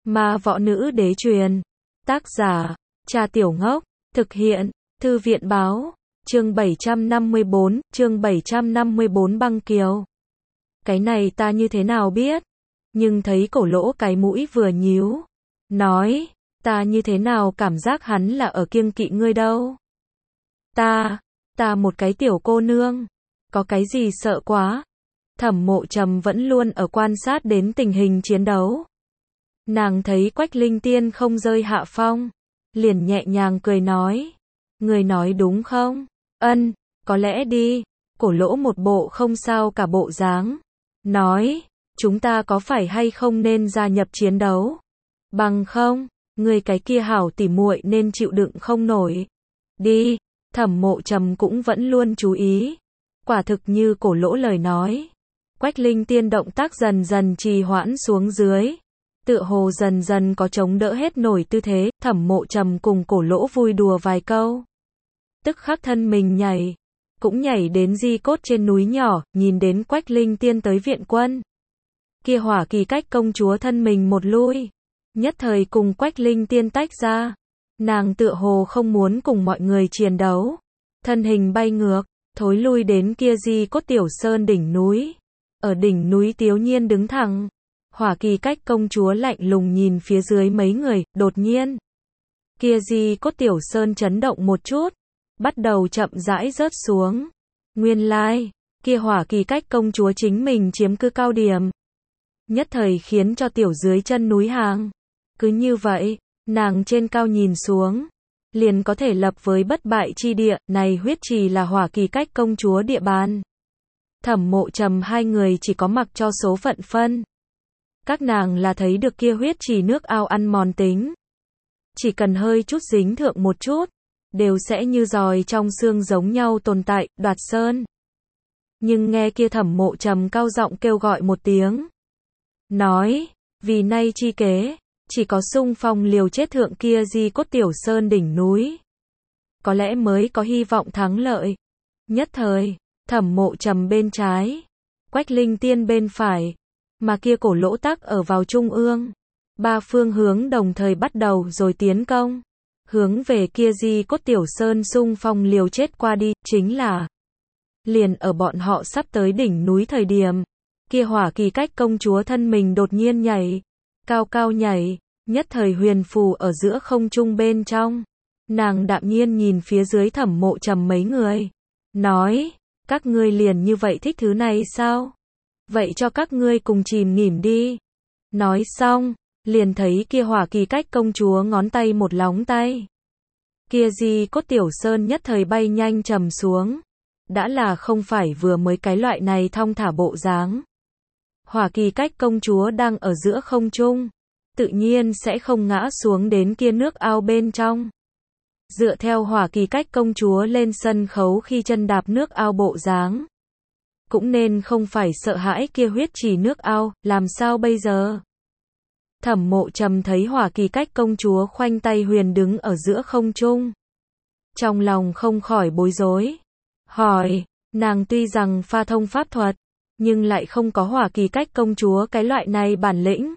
Ma võ nữ đế truyền. Tác giả, Cha Tiểu Ngốc. Thực hiện, Thư viện báo. Chương 754 băng kiều. Cái này ta như thế nào biết? Nhưng thấy Cổ Lỗ cái mũi vừa nhíu. Nói, ta như thế nào cảm giác hắn là ở kiêng kỵ ngươi đâu? Ta một cái tiểu cô nương. Có cái gì sợ quá? Thẩm Mộ Trầm vẫn luôn ở quan sát đến tình hình chiến đấu. Nàng thấy Quách Linh Tiên không rơi hạ phong, liền nhẹ nhàng cười nói. Người nói đúng không? Ân, có lẽ đi. Cổ Lỗ một bộ không sao cả bộ dáng. Nói, chúng ta có phải hay không nên gia nhập chiến đấu? Bằng không, người cái kia hảo tỉ muội nên chịu đựng không nổi. Đi, Thẩm Mộ Trầm cũng vẫn luôn chú ý. Quả thực như Cổ Lỗ lời nói. Quách Linh Tiên động tác dần dần trì hoãn xuống dưới. Tựa hồ dần dần có chống đỡ hết nổi tư thế, Thẩm Mộ Trầm cùng Cổ Lỗ vui đùa vài câu. Tức khắc thân mình nhảy, cũng nhảy đến Di Cốt trên núi nhỏ, nhìn đến Quách Linh Tiên tới viện quân. Kia Hỏa Kỳ Cách công chúa thân mình một lui, nhất thời cùng Quách Linh Tiên tách ra. Nàng tựa hồ không muốn cùng mọi người chiến đấu, thân hình bay ngược, thối lui đến kia Di Cốt tiểu sơn đỉnh núi. Ở đỉnh núi Tiếu Nhiên đứng thẳng. Hỏa Kỳ Cách công chúa lạnh lùng nhìn phía dưới mấy người, đột nhiên. Kia Di Cốt tiểu sơn chấn động một chút, bắt đầu chậm rãi rớt xuống. Nguyên lai, kia Hỏa Kỳ Cách công chúa chính mình chiếm cứ cao điểm. Nhất thời khiến cho tiểu dưới chân núi hàng. Cứ như vậy, nàng trên cao nhìn xuống, liền có thể lập với bất bại chi địa, này huyết trì là Hỏa Kỳ Cách công chúa địa bàn. Thẩm Mộ Trầm hai người chỉ có mặc cho số phận phân. Các nàng là thấy được kia huyết trì nước ao ăn mòn tính. Chỉ cần hơi chút dính thượng một chút, đều sẽ như giòi trong xương giống nhau tồn tại, đoạt sơn. Nhưng nghe kia Thẩm Mộ Trầm cao giọng kêu gọi một tiếng. Nói, vì nay chi kế, chỉ có xung phong liều chết thượng kia Di Cốt tiểu sơn đỉnh núi. Có lẽ mới có hy vọng thắng lợi. Nhất thời, Thẩm Mộ Trầm bên trái, Quách Linh Tiên bên phải, mà kia Cổ Lỗ tắc ở vào trung ương. Ba phương hướng đồng thời bắt đầu rồi tiến công. Hướng về kia Di Cốt tiểu sơn xung phong liều chết qua đi, chính là liền ở bọn họ sắp tới đỉnh núi thời điểm, kia Hỏa Kỳ Cách công chúa thân mình đột nhiên nhảy, cao cao nhảy, nhất thời huyền phù ở giữa không trung bên trong. Nàng đạm nhiên nhìn phía dưới Thẩm Mộ Trầm mấy người, nói, các ngươi liền như vậy thích thứ này sao? Vậy cho các ngươi cùng chìm nghỉm đi. Nói xong, liền thấy kia Hỏa Kỳ Cách công chúa ngón tay một lóng tay. Kia Di Cốt tiểu sơn nhất thời bay nhanh trầm xuống. Đã là không phải vừa mới cái loại này thong thả bộ dáng. Hỏa Kỳ Cách công chúa đang ở giữa không trung, tự nhiên sẽ không ngã xuống đến kia nước ao bên trong. Dựa theo Hỏa Kỳ Cách công chúa lên sân khấu khi chân đạp nước ao bộ dáng, cũng nên không phải sợ hãi kia huyết trì nước ao, làm sao bây giờ? Thẩm Mộ Trầm thấy Hỏa Kỳ Cách công chúa khoanh tay huyền đứng ở giữa không trung, trong lòng không khỏi bối rối. Hỏi, nàng tuy rằng pha thông pháp thuật, nhưng lại không có Hỏa Kỳ Cách công chúa cái loại này bản lĩnh.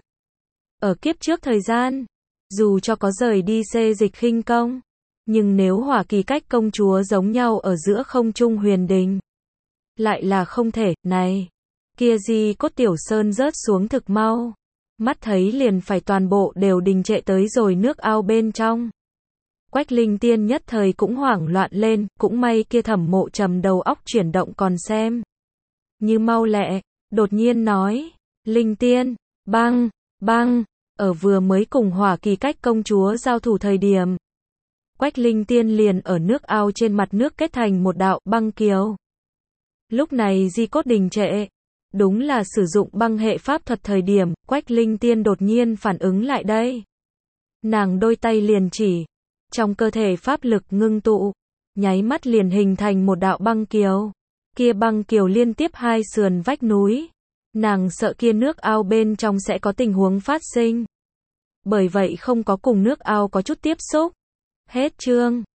Ở kiếp trước thời gian, dù cho có rời đi xê dịch khinh công, nhưng nếu Hỏa Kỳ Cách công chúa giống nhau ở giữa không trung huyền đình, lại là không thể. Này, kia Di Cốt tiểu sơn rớt xuống thực mau, mắt thấy liền phải toàn bộ đều đình trệ tới rồi nước ao bên trong. Quách Linh Tiên nhất thời cũng hoảng loạn lên, cũng may kia Thẩm Mộ Trầm đầu óc chuyển động còn xem như mau lẹ, đột nhiên nói, Linh Tiên, băng, ở vừa mới cùng Hỏa Kỳ Cách công chúa giao thủ thời điểm, Quách Linh Tiên liền ở nước ao trên mặt nước kết thành một đạo băng kiều. Lúc này Di Cốt đình trệ, đúng là sử dụng băng hệ pháp thuật thời điểm, Quách Linh Tiên đột nhiên phản ứng lại đây. Nàng đôi tay liền chỉ, trong cơ thể pháp lực ngưng tụ, nháy mắt liền hình thành một đạo băng kiều. Kia băng kiều liên tiếp hai sườn vách núi. Nàng sợ kia nước ao bên trong sẽ có tình huống phát sinh. Bởi vậy không có cùng nước ao có chút tiếp xúc. Hết chương.